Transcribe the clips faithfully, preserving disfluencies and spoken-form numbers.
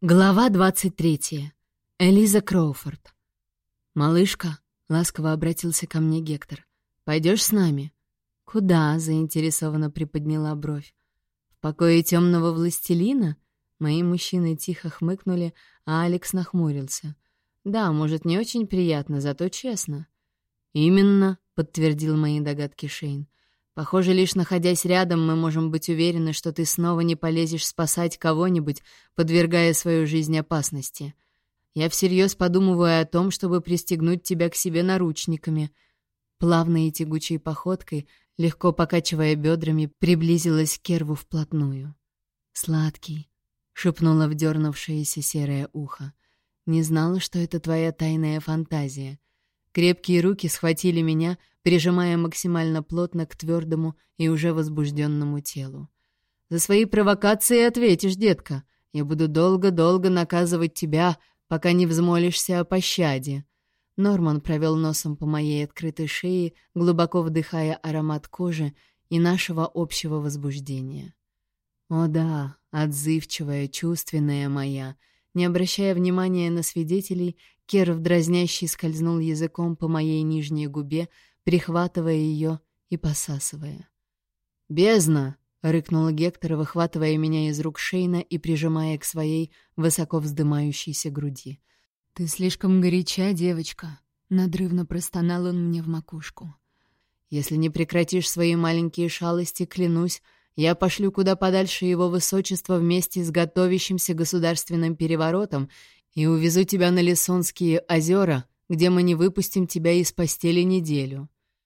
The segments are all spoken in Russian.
Глава двадцать третья. Элиза Кроуфорд. «Малышка», — ласково обратился ко мне Гектор, — «пойдешь с нами?» «Куда?» — заинтересованно приподняла бровь. «В покое темного властелина?» Мои мужчины тихо хмыкнули, а Алекс нахмурился. «Да, может, не очень приятно, зато честно». «Именно», — подтвердил мои догадки Шейн. «Похоже, лишь находясь рядом, мы можем быть уверены, что ты снова не полезешь спасать кого-нибудь, подвергая свою жизнь опасности. Я всерьез подумываю о том, чтобы пристегнуть тебя к себе наручниками». Плавной и тягучей походкой, легко покачивая бедрами, приблизилась к Керву вплотную. «Сладкий», — шепнула в дернувшееся серое ухо. «Не знала, что это твоя тайная фантазия». Крепкие руки схватили меня, прижимая максимально плотно к твердому и уже возбужденному телу. «За свои провокации ответишь, детка. Я буду долго-долго наказывать тебя, пока не взмолишься о пощаде». Норман провел носом по моей открытой шее, глубоко вдыхая аромат кожи и нашего общего возбуждения. «О да, отзывчивая, чувственная моя». Не обращая внимания на свидетелей, Керв дразнящий скользнул языком по моей нижней губе, прихватывая ее и посасывая. «Бездна!» — рыкнул Гектор, выхватывая меня из рук Шейна и прижимая к своей высоко вздымающейся груди. «Ты слишком горяча, девочка!» — надрывно простонал он мне в макушку. «Если не прекратишь свои маленькие шалости, клянусь, я пошлю куда подальше его высочество вместе с готовящимся государственным переворотом и увезу тебя на Лесонские озера, где мы не выпустим тебя из постели неделю».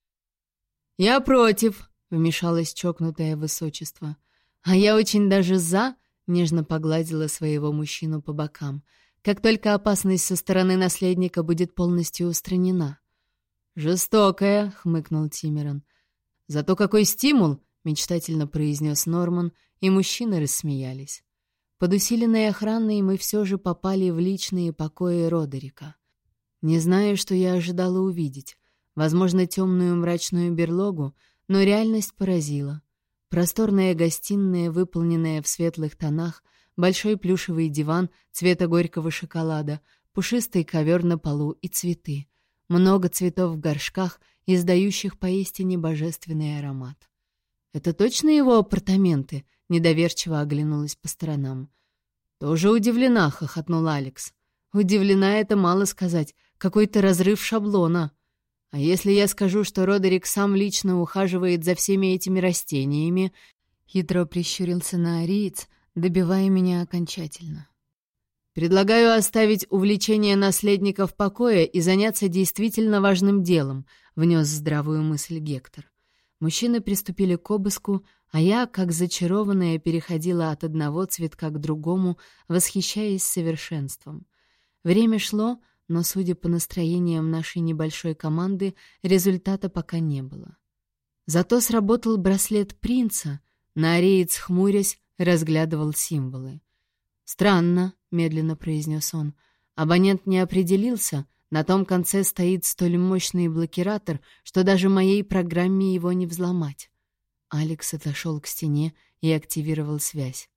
«Я против», — вмешалось чокнутое высочество. «А я очень даже за», — нежно погладила своего мужчину по бокам, «как только опасность со стороны наследника будет полностью устранена». «Жестокая», — хмыкнул Тимерон. «Зато какой стимул!» — мечтательно произнес Норман, и мужчины рассмеялись. Под усиленной охраной мы все же попали в личные покои Родерика. Не знаю, что я ожидала увидеть. Возможно, темную мрачную берлогу, но реальность поразила. Просторная гостиная, выполненная в светлых тонах, большой плюшевый диван цвета горького шоколада, пушистый ковер на полу и цветы. Много цветов в горшках, издающих поистине божественный аромат. «Это точно его апартаменты?» — недоверчиво оглянулась по сторонам. «Тоже удивлена», — хохотнул Алекс. «Удивлена — это мало сказать. Какой-то разрыв шаблона. А если я скажу, что Родерик сам лично ухаживает за всеми этими растениями?» Хитро прищурился на ариец, добивая меня окончательно. «Предлагаю оставить увлечение наследника в покое и заняться действительно важным делом», — внес здравую мысль Гектор. Мужчины приступили к обыску, а я, как зачарованная, переходила от одного цветка к другому, восхищаясь совершенством. Время шло, но, судя по настроениям нашей небольшой команды, результата пока не было. Зато сработал браслет принца. Наареец, хмурясь, разглядывал символы. «Странно», — медленно произнес он. «Абонент не определился. На том конце стоит столь мощный блокиратор, что даже моей программе его не взломать». Алекс отошел к стене и активировал связь.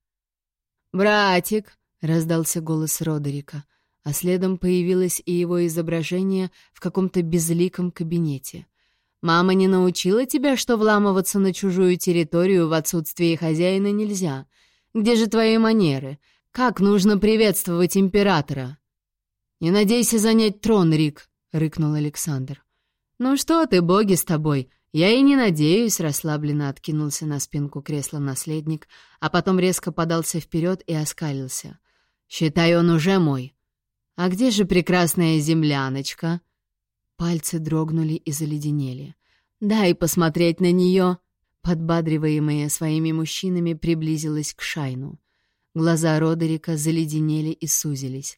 «Братик!» — раздался голос Родерика, а следом появилось и его изображение в каком-то безликом кабинете. «Мама не научила тебя, что вламываться на чужую территорию в отсутствие хозяина нельзя? Где же твои манеры? Как нужно приветствовать императора?» «Не надейся занять трон, Рик», — рыкнул Александр. «Ну что ты, боги с тобой, я и не надеюсь», — расслабленно откинулся на спинку кресла наследник, а потом резко подался вперед и оскалился. «Считай, он уже мой». «А где же прекрасная земляночка?» Пальцы дрогнули и заледенели. «Дай посмотреть на нее», — подбадриваемая своими мужчинами приблизилась к Шайну. Глаза Родерика заледенели и сузились.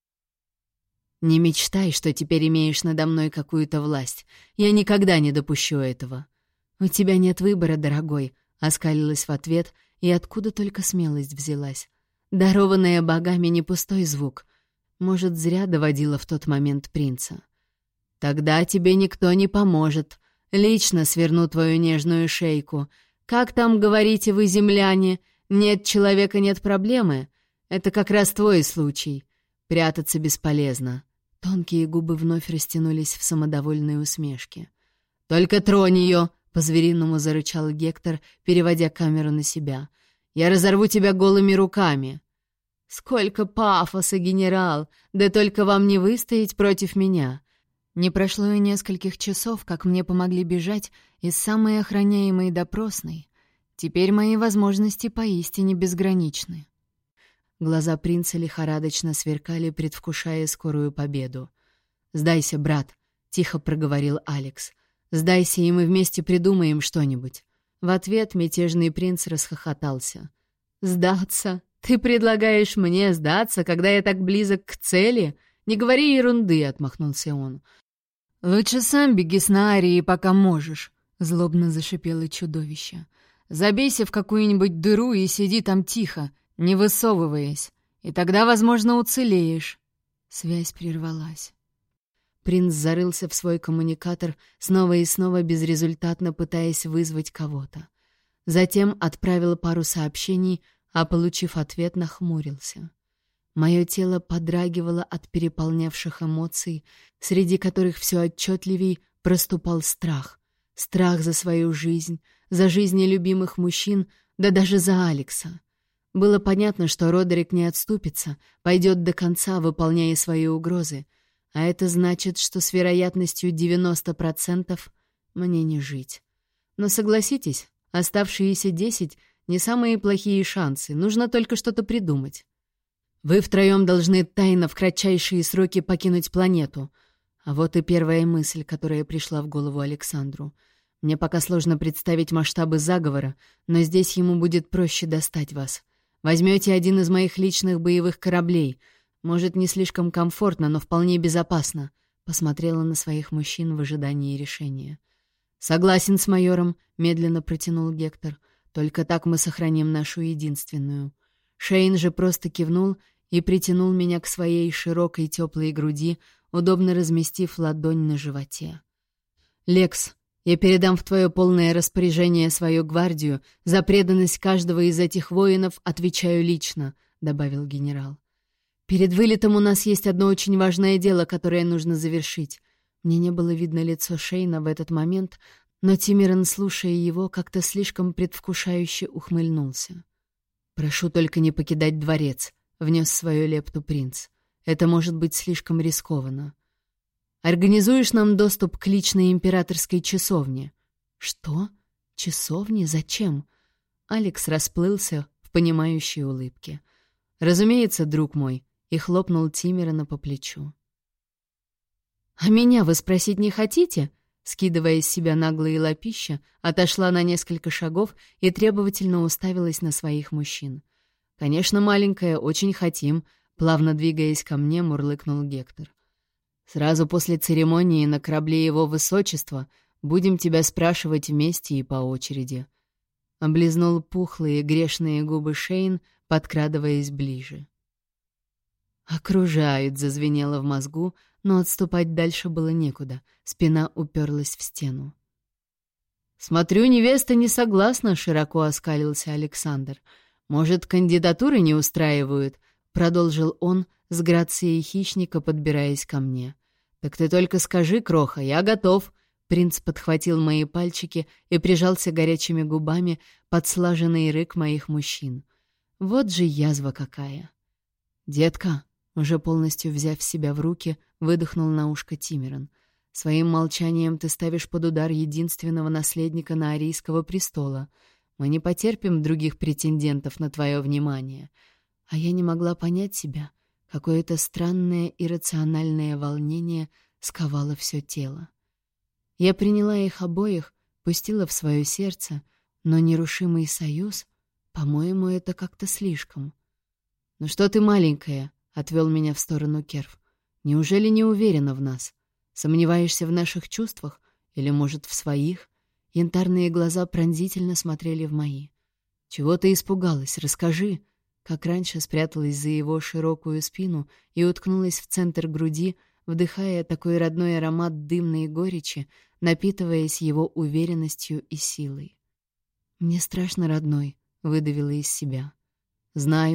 «Не мечтай, что теперь имеешь надо мной какую-то власть. Я никогда не допущу этого». «У тебя нет выбора, дорогой», — оскалилась в ответ, и откуда только смелость взялась. Дарованная богами не пустой звук. Может, зря доводила в тот момент принца. «Тогда тебе никто не поможет. Лично сверну твою нежную шейку. Как там говорите вы, земляне? Нет человека — нет проблемы. Это как раз твой случай. Прятаться бесполезно». Тонкие губы вновь растянулись в самодовольной усмешке. «Только тронь ее!» — по-звериному зарычал Гектор, переводя камеру на себя. «Я разорву тебя голыми руками!» «Сколько пафоса, генерал! Да только вам не выстоять против меня!» Не прошло и нескольких часов, как мне помогли бежать из самой охраняемой допросной. Теперь мои возможности поистине безграничны. Глаза принца лихорадочно сверкали, предвкушая скорую победу. «Сдайся, брат», — тихо проговорил Алекс. «Сдайся, и мы вместе придумаем что-нибудь». В ответ мятежный принц расхохотался. «Сдаться? Ты предлагаешь мне сдаться, когда я так близок к цели? Не говори ерунды», — отмахнулся он. «Лучше сам беги с Наарией, пока можешь», — злобно зашипело чудовище. «Забейся в какую-нибудь дыру и сиди там тихо, не высовываясь, и тогда, возможно, уцелеешь». Связь прервалась. Принц зарылся в свой коммуникатор, снова и снова безрезультатно пытаясь вызвать кого-то. Затем отправил пару сообщений, а, получив ответ, нахмурился. Мое тело подрагивало от переполнявших эмоций, среди которых все отчетливей проступал страх. Страх за свою жизнь, за жизни любимых мужчин, да даже за Алекса. Было понятно, что Родерик не отступится, пойдет до конца, выполняя свои угрозы, а это значит, что с вероятностью девяносто процентов мне не жить. Но согласитесь, оставшиеся десять — не самые плохие шансы, нужно только что-то придумать. Вы втроем должны тайно в кратчайшие сроки покинуть планету. А вот и первая мысль, которая пришла в голову Александру. Мне пока сложно представить масштабы заговора, но здесь ему будет проще достать вас. Возьмете один из моих личных боевых кораблей. Может, не слишком комфортно, но вполне безопасно. Посмотрела на своих мужчин в ожидании решения. «Согласен с майором», — медленно протянул Гектор. «Только так мы сохраним нашу единственную». Шейн же просто кивнул и притянул меня к своей широкой теплой груди, удобно разместив ладонь на животе. «Лекс, я передам в твое полное распоряжение свою гвардию. За преданность каждого из этих воинов отвечаю лично», — добавил генерал. «Перед вылетом у нас есть одно очень важное дело, которое нужно завершить». Мне не было видно лицо Шейна в этот момент, но Тимиран, слушая его, как-то слишком предвкушающе ухмыльнулся. «Прошу только не покидать дворец», — внес свою лепту принц. «Это может быть слишком рискованно. Организуешь нам доступ к личной императорской часовне?» «Что? Часовне? Зачем?» Алекс расплылся в понимающей улыбке. «Разумеется, друг мой», — и хлопнул Тимирана по плечу. «А меня вы спросить не хотите?» Скидывая с себя наглые лапища, отошла на несколько шагов и требовательно уставилась на своих мужчин. «Конечно, маленькая, очень хотим», — плавно двигаясь ко мне, мурлыкнул Гектор. «Сразу после церемонии на корабле его высочества будем тебя спрашивать вместе и по очереди». Облизнул пухлые грешные губы Шейн, подкрадываясь ближе. «Окружает», — зазвенело в мозгу, но отступать дальше было некуда, спина уперлась в стену. «Смотрю, невеста не согласна», — широко оскалился Александр. «Может, кандидатуры не устраивают?» — продолжил он с грацией хищника, подбираясь ко мне. «Так ты только скажи, кроха, я готов». Принц подхватил мои пальчики и прижался горячими губами под слаженный рык моих мужчин. Вот же язва какая! «Детка», уже полностью взяв себя в руки, выдохнул на ушко Тимиран. «Своим молчанием ты ставишь под удар единственного наследника Наарийского престола. Мы не потерпим других претендентов на твое внимание». А я не могла понять себя. Какое-то странное иррациональное волнение сковало все тело. Я приняла их обоих, пустила в свое сердце, но нерушимый союз, по-моему, это как-то слишком. «Ну что ты, маленькая?» — отвел меня в сторону Керв. «Неужели не уверена в нас? Сомневаешься в наших чувствах? Или, может, в своих?» Янтарные глаза пронзительно смотрели в мои. «Чего ты испугалась? Расскажи!» Как раньше спряталась за его широкую спину и уткнулась в центр груди, вдыхая такой родной аромат дымной горечи, напитываясь его уверенностью и силой. «Мне страшно, родной», — выдавила из себя. «Знаю»,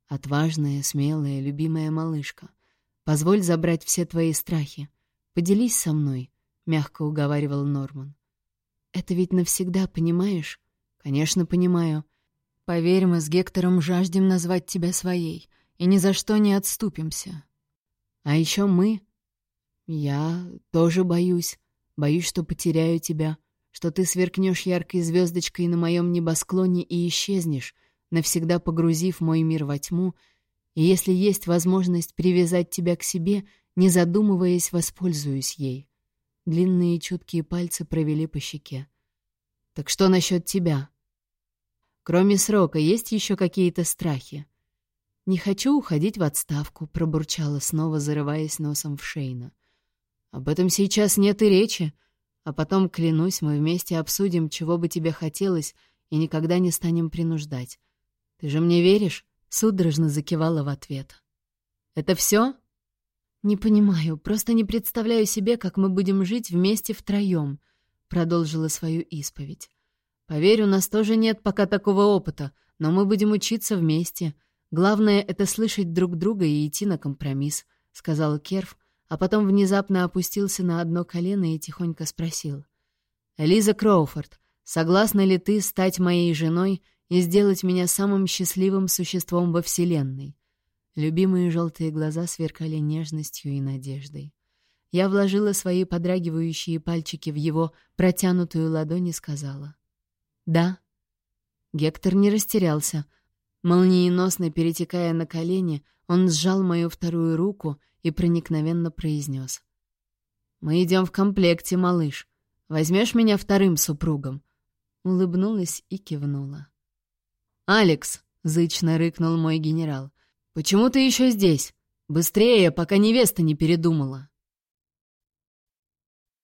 Отважная, смелая, любимая малышка. Позволь забрать все твои страхи. Поделись со мной, — мягко уговаривал Норман. Это ведь навсегда, понимаешь? Конечно, понимаю. Поверь, мы с Гектором жаждем назвать тебя своей, и ни за что не отступимся. А еще мы... Я тоже боюсь. Боюсь, что потеряю тебя, что ты сверкнешь яркой звездочкой на моем небосклоне и исчезнешь, навсегда погрузив мой мир во тьму, и если есть возможность привязать тебя к себе, не задумываясь, воспользуюсь ей. Длинные чуткие пальцы провели по щеке. Так что насчет тебя? Кроме срока, есть еще какие-то страхи? Не хочу уходить в отставку, пробурчала, снова зарываясь носом в Шейна. Об этом сейчас нет и речи, а потом, клянусь, мы вместе обсудим, чего бы тебе хотелось, и никогда не станем принуждать. Ты же мне веришь? Судорожно закивала в ответ. Это все? Не понимаю, просто не представляю себе, как мы будем жить вместе втроем, продолжила свою исповедь. Поверь, у нас тоже нет пока такого опыта, но мы будем учиться вместе. Главное — это слышать друг друга и идти на компромисс, сказал Керв, а потом внезапно опустился на одно колено и тихонько спросил. «Элиза Кроуфорд, согласна ли ты стать моей женой и сделать меня самым счастливым существом во Вселенной?» Любимые желтые глаза сверкали нежностью и надеждой. Я вложила свои подрагивающие пальчики в его протянутую ладонь и сказала. «Да». Гектор не растерялся. Молниеносно перетекая на колени, он сжал мою вторую руку и проникновенно произнес. «Мы идем в комплекте, малыш. Возьмешь меня вторым супругом?» Улыбнулась и кивнула. «Алекс!» — зычно рыкнул мой генерал. «Почему ты еще здесь? Быстрее, пока невеста не передумала!»